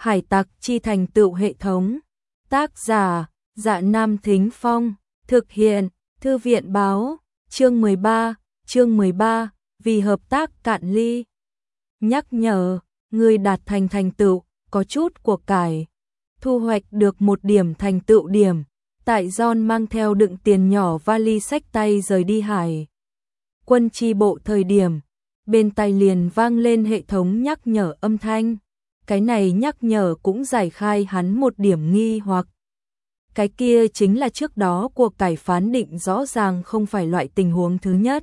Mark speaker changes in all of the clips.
Speaker 1: Hải tặc chi thành tựu hệ thống. Tác giả, Dạ Nam Thính Phong. Thực hiện, Thư viện báo. Chương 13, vì hợp tác cạn ly. Nhắc nhở, người đạt thành tựu, có chút của cải. Thu hoạch được 1 điểm thành tựu điểm. Tại John mang theo đựng tiền nhỏ vali xách tay rời đi hải quân chi bộ thời điểm, bên tai liền vang lên hệ thống nhắc nhở âm thanh. Cái này nhắc nhở cũng giải khai hắn một điểm nghi hoặc. Cái kia chính là trước đó của cải phán định rõ ràng không phải loại tình huống thứ nhất,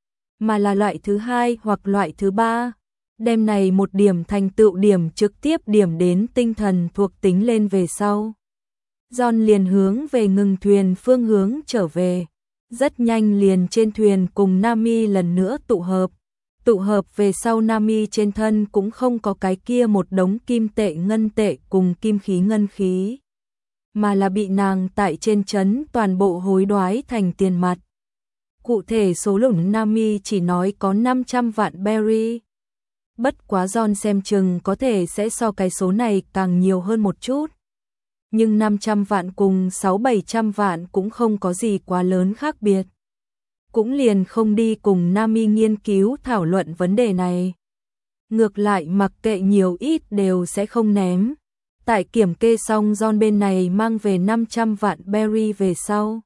Speaker 1: mà là loại thứ hai hoặc loại thứ ba. Đem này 1 điểm thành tựu điểm trực tiếp điểm đến tinh thần thuộc tính lên về sau. John liền hướng về ngừng thuyền phương hướng trở về. Rất nhanh liền trên thuyền cùng Nami lần nữa tụ hợp. Tụ hợp về sau Nami trên thân cũng không có cái kia một đống kim tệ ngân tệ cùng kim khí ngân khí, mà là bị nàng tại trên trấn toàn bộ hối đoái thành tiền mặt. Cụ thể số lượng Nami chỉ nói có 500 vạn berry. Bất quá John xem chừng có thể sẽ so cái số này càng nhiều hơn một chút. Nhưng 500 vạn cùng 600-700 vạn cũng không có gì quá lớn khác biệt. Cũng liền không đi cùng Nami nghiên cứu thảo luận vấn đề này. Ngược lại mặc kệ nhiều ít đều sẽ không ném. Tại kiểm kê xong John bên này mang về 500 vạn berry về sau.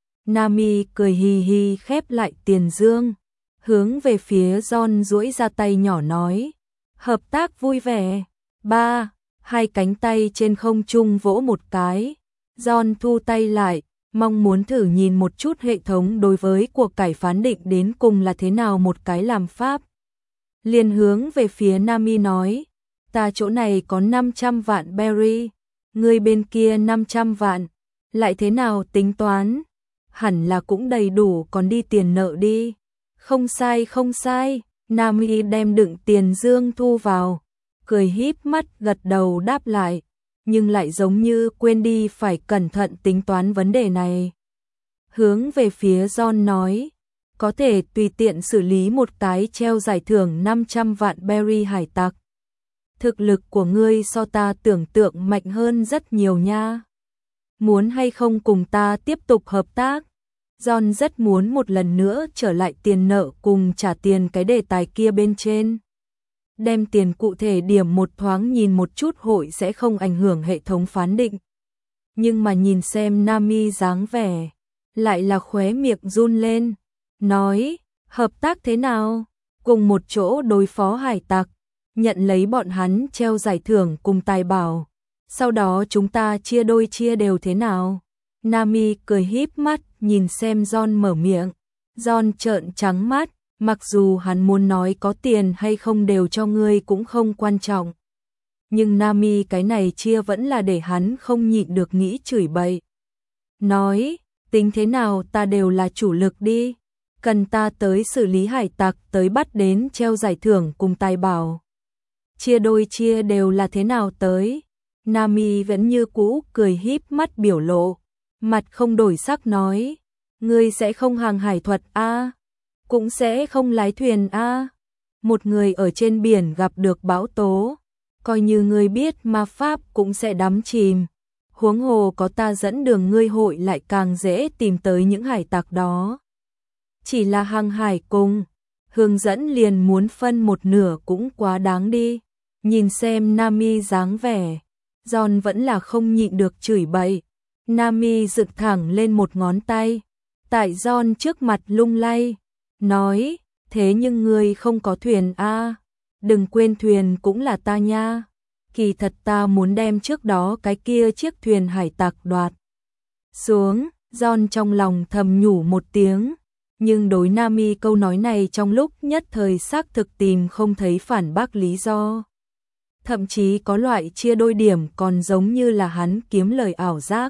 Speaker 1: Nami cười hì hì khép lại tiền dương. Hướng về phía John duỗi ra tay nhỏ nói. Hợp tác vui vẻ. 3. Hai cánh tay trên không trung vỗ một cái. John thu tay lại, mong muốn thử nhìn một chút hệ thống đối với cuộc cải phán định đến cùng là thế nào một cái làm pháp. Liền hướng về phía Nami nói, ta chỗ này có 500 vạn berry, người bên kia 500 vạn, lại thế nào tính toán? Hẳn là cũng đầy đủ còn đi tiền nợ đi. Không sai, Nami đem đựng tiền dương thu vào. Cười híp mắt gật đầu đáp lại, nhưng lại giống như quên đi phải cẩn thận tính toán vấn đề này. Hướng về phía John nói, có thể tùy tiện xử lý một cái treo giải thưởng 500 vạn berry hải tặc. Thực lực của ngươi so ta tưởng tượng mạnh hơn rất nhiều nha. Muốn hay không cùng ta tiếp tục hợp tác? John rất muốn một lần nữa trở lại tiền nợ cùng trả tiền cái đề tài kia bên trên. Đem tiền cụ thể điểm một thoáng nhìn một chút hội sẽ không ảnh hưởng hệ thống phán định. Nhưng mà nhìn xem Nami dáng vẻ, lại là khóe miệng run lên, nói, hợp tác thế nào? Cùng một chỗ đối phó hải tặc, nhận lấy bọn hắn treo giải thưởng cùng tài bảo. Sau đó chúng ta chia đôi chia đều thế nào? Nami cười híp mắt, nhìn xem John mở miệng. John trợn trắng mắt. Mặc dù hắn muốn nói có tiền hay không đều cho ngươi cũng không quan trọng. Nhưng Nami cái này chia vẫn là để hắn không nhịn được nghĩ chửi bậy. Nói, tính thế nào ta đều là chủ lực đi. Cần ta tới xử lý hải tặc tới bắt đến treo giải thưởng cùng tài bảo. Chia đôi chia đều là thế nào tới. Nami vẫn như cũ cười híp mắt biểu lộ. Mặt không đổi sắc nói, ngươi sẽ không hàng hải thuật a? Cũng sẽ không lái thuyền a. Một người ở trên biển gặp được bão tố, coi như ngươi biết ma pháp cũng sẽ đắm chìm. Huống hồ có ta dẫn đường ngươi hội lại càng dễ tìm tới những hải tặc đó. Chỉ là hàng hải cùng hướng dẫn liền muốn phân một nửa cũng quá đáng đi. Nhìn xem Nami dáng vẻ, John vẫn là không nhịn được chửi bậy. Nami dựng thẳng lên một ngón tay, tại John trước mặt lung lay. Nói, thế nhưng ngươi không có thuyền a? Đừng quên thuyền cũng là ta nha. Kỳ thật ta muốn đem trước đó cái kia chiếc thuyền hải tặc đoạt xuống. John trong lòng thầm nhủ một tiếng, nhưng đối Nami câu nói này trong lúc nhất thời xác thực tìm không thấy phản bác lý do. Thậm chí có loại chia đôi điểm còn giống như là hắn kiếm lời ảo giác.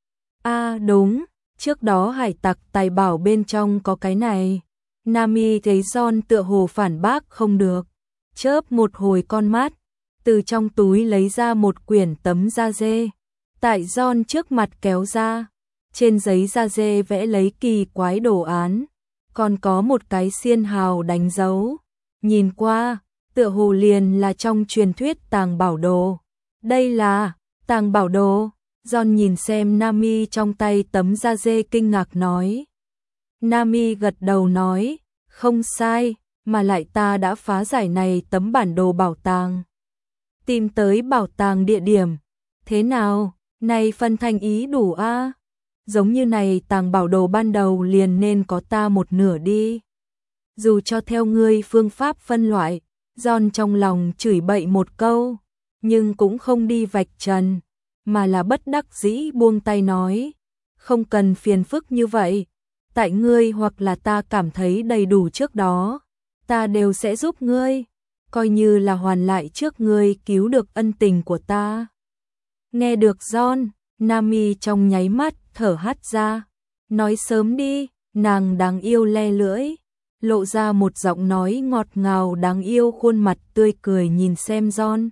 Speaker 1: A đúng, trước đó hải tặc tài bảo bên trong có cái này. Nami thấy John tựa hồ phản bác không được, chớp một hồi con mắt, từ trong túi lấy ra một quyển tấm da dê, tại John trước mặt kéo ra, trên giấy da dê vẽ lấy kỳ quái đồ án, còn có một cái xiên hào đánh dấu, nhìn qua, tựa hồ liền là trong truyền thuyết tàng bảo đồ. Đây là tàng bảo đồ. John nhìn xem Nami trong tay tấm da dê kinh ngạc nói. Nami gật đầu nói, không sai, mà lại ta đã phá giải này tấm bản đồ bảo tàng. Tìm tới bảo tàng địa điểm. Thế nào, này phần thành ý đủ a? Giống như này tàng bảo đồ ban đầu liền nên có ta một nửa đi. Dù cho theo ngươi phương pháp phân loại, John trong lòng chửi bậy một câu, nhưng cũng không đi vạch trần, mà là bất đắc dĩ buông tay nói, không cần phiền phức như vậy, tại ngươi hoặc là ta cảm thấy đầy đủ trước đó, ta đều sẽ giúp ngươi, coi như là hoàn lại trước ngươi cứu được ân tình của ta. Nghe được John, Nami trong nháy mắt thở hắt ra, nói sớm đi, nàng đáng yêu le lưỡi, lộ ra một giọng nói ngọt ngào đáng yêu, khuôn mặt tươi cười nhìn xem John.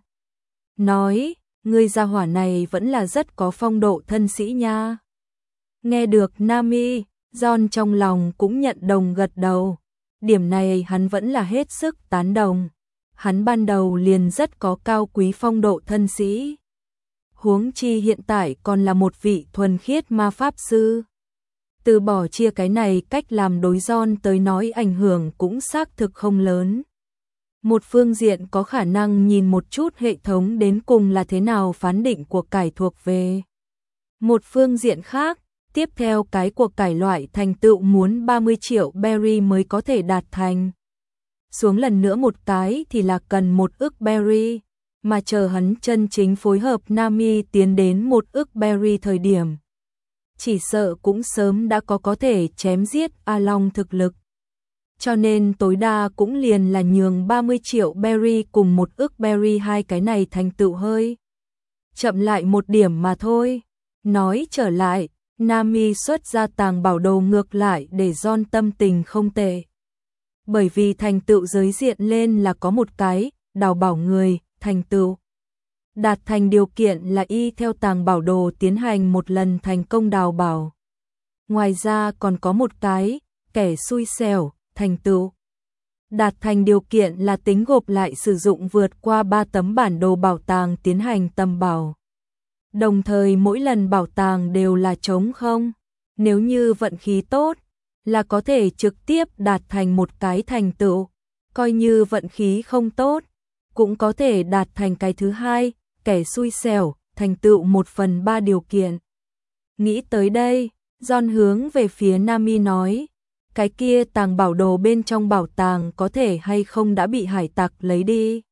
Speaker 1: Nói, ngươi gia hỏa này vẫn là rất có phong độ thân sĩ nha. Nghe được Nami, John trong lòng cũng nhận đồng gật đầu, điểm này hắn vẫn là hết sức tán đồng. Hắn ban đầu liền rất có cao quý phong độ thân sĩ. Huống chi hiện tại còn là một vị thuần khiết ma pháp sư. Từ bỏ chia cái này cách làm đối John tới nói ảnh hưởng cũng xác thực không lớn. Một phương diện có khả năng nhìn một chút hệ thống đến cùng là thế nào phán định của cải thuộc về. Một phương diện khác, tiếp theo cái cuộc cải loại thành tựu muốn 30 triệu berry mới có thể đạt thành. Xuống lần nữa một cái thì là cần 1 ức berry, mà chờ hắn chân chính phối hợp Nami tiến đến 1 ức berry thời điểm. Chỉ sợ cũng sớm đã có thể chém giết A Long thực lực. Cho nên tối đa cũng liền là nhường 30 triệu berry cùng 1 ức berry, hai cái này thành tựu hơi chậm lại một điểm mà thôi. Nói trở lại, Nami xuất ra tàng bảo đồ ngược lại để John tâm tình không tệ. Bởi vì thành tựu giới diện lên là có một cái, đào bảo người, thành tựu. Đạt thành điều kiện là y theo tàng bảo đồ tiến hành một lần thành công đào bảo. Ngoài ra còn có một cái, kẻ xui xẻo, thành tựu. Đạt thành điều kiện là tính gộp lại sử dụng vượt qua 3 tấm bản đồ bảo tàng tiến hành tầm bảo. Đồng thời mỗi lần bảo tàng đều là trống không. Nếu như vận khí tốt, là có thể trực tiếp đạt thành một cái thành tựu. Coi như vận khí không tốt, cũng có thể đạt thành cái thứ hai, kẻ xui xẻo, thành tựu 1/3 điều kiện. Nghĩ tới đây, John hướng về phía Nami nói, cái kia tàng bảo đồ bên trong bảo tàng có thể hay không đã bị hải tặc lấy đi?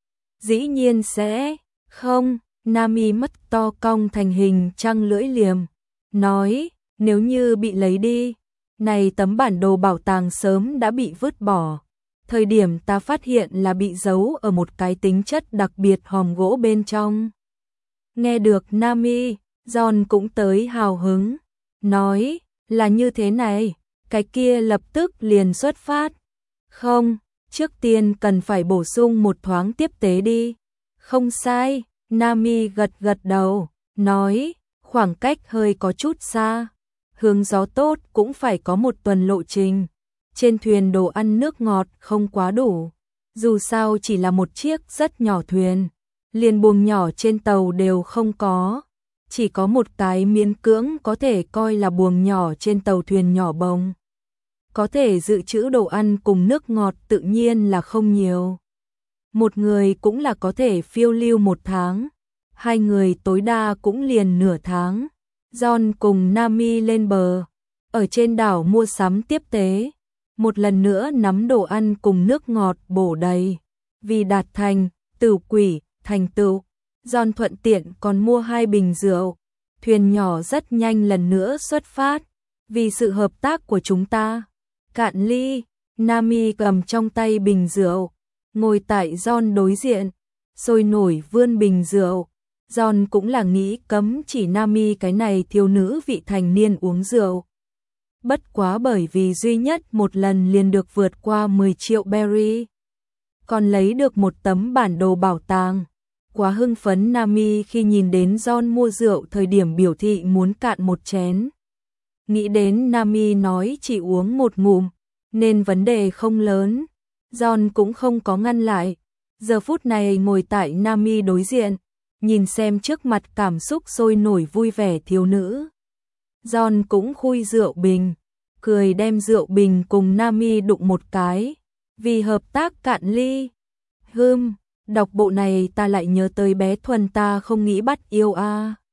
Speaker 1: Dĩ nhiên sẽ không. Nami mắt to cong thành hình trăng lưỡi liềm, nói, nếu như bị lấy đi, này tấm bản đồ bảo tàng sớm đã bị vứt bỏ. Thời điểm ta phát hiện là bị giấu ở một cái tính chất đặc biệt hòm gỗ bên trong. Nghe được Nami, John cũng tới hào hứng, nói, là như thế này, cái kia lập tức liền xuất phát. Không, trước tiên cần phải bổ sung một thoáng tiếp tế đi. Không sai, Nami gật gật đầu, nói, khoảng cách hơi có chút xa. Hướng gió tốt cũng phải có 1 tuần lộ trình. Trên thuyền đồ ăn nước ngọt không quá đủ. Dù sao chỉ là một chiếc rất nhỏ thuyền. Liền buồng nhỏ trên tàu đều không có. Chỉ có một cái miễn cưỡng có thể coi là buồng nhỏ trên tàu thuyền nhỏ bồng. Có thể dự trữ đồ ăn cùng nước ngọt tự nhiên là không nhiều. Một người cũng là có thể phiêu lưu 1 tháng. 2 người tối đa cũng liền nửa tháng. John cùng Nami lên bờ. Ở trên đảo mua sắm tiếp tế. Một lần nữa nắm đồ ăn cùng nước ngọt bổ đầy. Vì đạt thành, tử quỷ, thành tựu. John thuận tiện còn mua 2 bình rượu. Thuyền nhỏ rất nhanh lần nữa xuất phát. Vì sự hợp tác của chúng ta. Cạn ly, Nami cầm trong tay bình rượu. Ngồi tại John đối diện. Sôi nổi vươn bình rượu. John cũng là nghĩ cấm chỉ Nami cái này thiếu nữ vị thành niên uống rượu. Bất quá bởi vì duy nhất một lần liền được vượt qua 10 triệu berry. Còn lấy được 1 tấm bản đồ bảo tàng. Quá hưng phấn Nami khi nhìn đến John mua rượu thời điểm biểu thị muốn cạn 1 chén. Nghĩ đến Nami nói chỉ uống 1 ngụm, nên vấn đề không lớn. John cũng không có ngăn lại. Giờ phút này ngồi tại Nami đối diện, nhìn xem trước mặt cảm xúc sôi nổi vui vẻ thiếu nữ. John cũng khui rượu bình, cười đem rượu bình cùng Nami đụng một cái, vì hợp tác cạn ly. Đọc bộ này ta lại nhớ tới bé Thuần ta không nghĩ bắt yêu a.